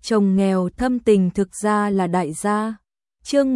chồng nghèo thâm tình thực ra là đại gia. Chương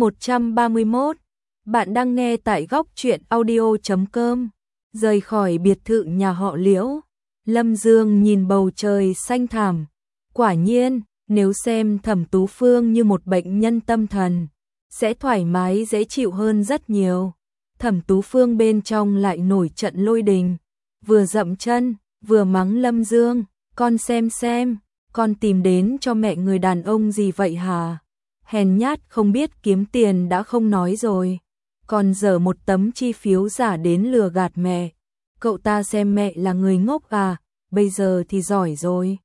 131. Bạn đang nghe tại góc truyện audio.com. Rời khỏi biệt thự nhà họ Liễu, Lâm Dương nhìn bầu trời xanh thẳm. Quả nhiên, nếu xem Thẩm Tú Phương như một bệnh nhân tâm thần, sẽ thoải mái dễ chịu hơn rất nhiều. Thẩm Tú Phương bên trong lại nổi trận lôi đình, vừa dậm chân, vừa mắng Lâm Dương, con xem, con tìm đến cho mẹ người đàn ông gì vậy hả? Hèn nhát không biết kiếm tiền đã không nói rồi, còn dở một tấm chi phiếu giả đến lừa gạt mẹ. Cậu ta xem mẹ là người ngốc à, bây giờ thì giỏi rồi.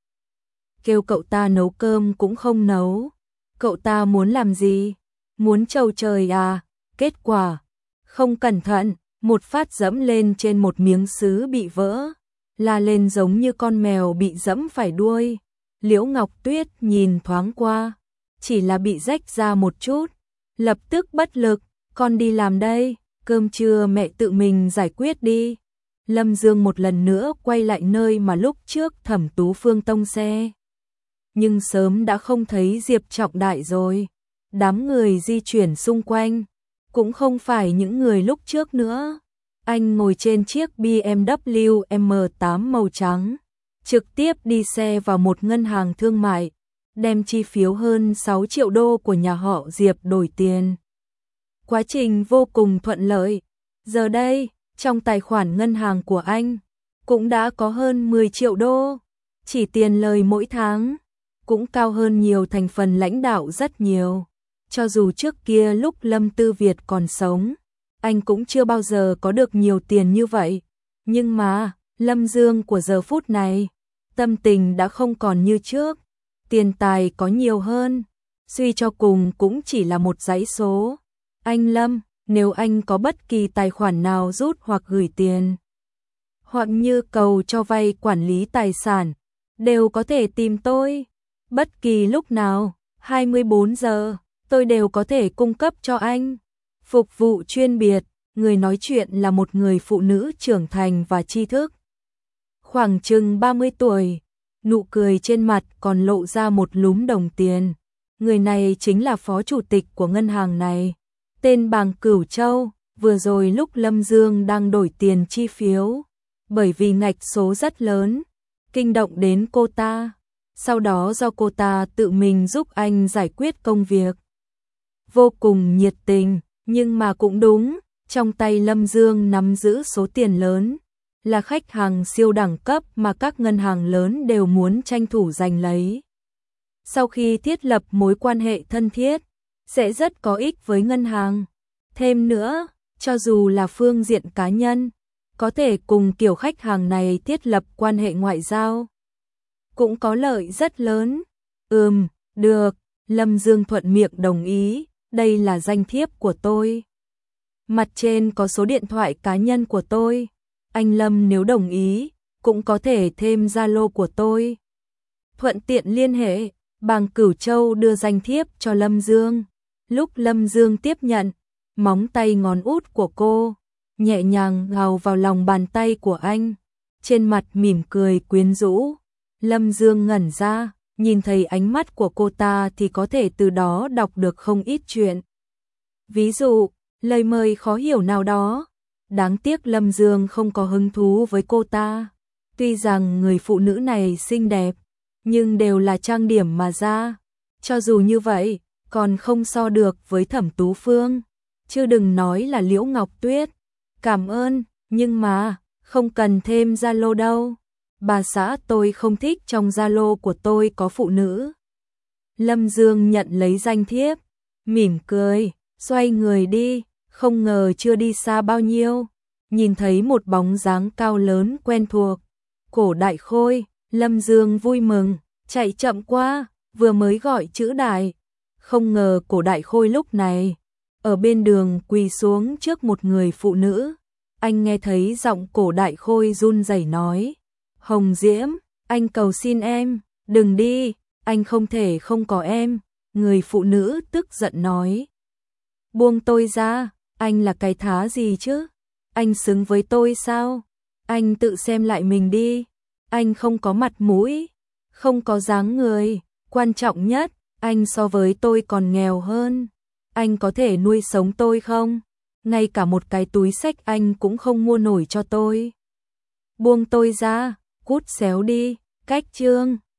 Kêu cậu ta nấu cơm cũng không nấu. Cậu ta muốn làm gì? Muốn trầu trời à? Kết quả, không cẩn thận, một phát dẫm lên trên một miếng sứ bị vỡ, la lên giống như con mèo bị dẫm phải đuôi. Liễu Ngọc Tuyết nhìn thoáng qua, chỉ là bị rách ra một chút, lập tức bất lực, con đi làm đây, cơm trưa mẹ tự mình giải quyết đi. Lâm Dương một lần nữa quay lại nơi mà lúc trước Thẩm Tú Phương tông xe. Nhưng sớm đã không thấy Diệp Trọng Đại rồi, đám người di chuyển xung quanh, cũng không phải những người lúc trước nữa. Anh ngồi trên chiếc BMW M8 màu trắng, trực tiếp đi xe vào một ngân hàng thương mại, đem chi phiếu hơn 6 triệu đô của nhà họ Diệp đổi tiền. Quá trình vô cùng thuận lợi. Giờ đây, trong tài khoản ngân hàng của anh cũng đã có hơn 10 triệu đô. Chỉ tiền lời mỗi tháng cũng cao hơn nhiều thành phần lãnh đạo rất nhiều. Cho dù trước kia lúc Lâm Tư Việt còn sống, anh cũng chưa bao giờ có được nhiều tiền như vậy. Nhưng mà, Lâm Dương của giờ phút này, tâm tình đã không còn như trước. Tiền tài có nhiều hơn, suy cho cùng cũng chỉ là một dãy số. Anh Lâm, nếu anh có bất kỳ tài khoản nào rút hoặc gửi tiền, hoặc như cầu cho vay quản lý tài sản, đều có thể tìm tôi. Bất kỳ lúc nào, 24 giờ, tôi đều có thể cung cấp cho anh. Phục vụ chuyên biệt, người nói chuyện là một người phụ nữ trưởng thành và tri thức. Khoảng chừng 30 tuổi, nụ cười trên mặt còn lộ ra một lúm đồng tiền. Người này chính là phó chủ tịch của ngân hàng này, tên Bàng Cửu Châu. Vừa rồi lúc Lâm Dương đang đổi tiền chi phiếu, bởi vì ngạch số rất lớn, kinh động đến cô ta. Sau đó do cô ta tự mình giúp anh giải quyết công việc. Vô cùng nhiệt tình, nhưng mà cũng đúng, trong tay Lâm Dương nắm giữ số tiền lớn, là khách hàng siêu đẳng cấp mà các ngân hàng lớn đều muốn tranh thủ giành lấy. Sau khi thiết lập mối quan hệ thân thiết, sẽ rất có ích với ngân hàng. Thêm nữa, cho dù là phương diện cá nhân, có thể cùng kiểu khách hàng này thiết lập quan hệ ngoại giao, cũng có lợi rất lớn. Được, Lâm Dương thuận miệng đồng ý, đây là danh thiếp của tôi. Mặt trên có số điện thoại cá nhân của tôi. Anh Lâm nếu đồng ý, cũng có thể thêm Zalo của tôi. Thuận tiện liên hệ. Bàng Cửu Châu đưa danh thiếp cho Lâm Dương. Lúc Lâm Dương tiếp nhận, móng tay ngón út của cô nhẹ nhàng gào vào lòng bàn tay của anh, trên mặt mỉm cười quyến rũ. Lâm Dương ngẩn ra, nhìn thấy ánh mắt của cô ta thì có thể từ đó đọc được không ít chuyện. Ví dụ, lời mời khó hiểu nào đó. Đáng tiếc Lâm Dương không có hứng thú với cô ta. Tuy rằng người phụ nữ này xinh đẹp, nhưng đều là trang điểm mà ra. Cho dù như vậy, còn không so được với Thẩm Tú Phương. Chứ đừng nói là Liễu Ngọc Tuyết. Cảm ơn, nhưng mà, không cần thêm Zalo đâu. Bà xã tôi không thích trong Zalo của tôi có phụ nữ. Lâm Dương nhận lấy danh thiếp, mỉm cười, xoay người đi, không ngờ chưa đi xa bao nhiêu, nhìn thấy một bóng dáng cao lớn quen thuộc. Cổ Đại Khôi. Lâm Dương vui mừng, chạy chậm qua, vừa mới gọi chữ Đại. Không ngờ Cổ Đại Khôi lúc này, ở bên đường quỳ xuống trước một người phụ nữ. Anh nghe thấy giọng Cổ Đại Khôi run rẩy nói, Hồng Diễm, anh cầu xin em, đừng đi, anh không thể không có em. Người phụ nữ tức giận nói, buông tôi ra, anh là cái thá gì chứ? Anh xứng với tôi sao? Anh tự xem lại mình đi. Anh không có mặt mũi, không có dáng người, Quan trọng nhất, anh so với tôi còn nghèo hơn. Anh có thể nuôi sống tôi không? Ngay cả một cái túi xách anh cũng không mua nổi cho tôi. Buông tôi ra, cút xéo đi, cách chương.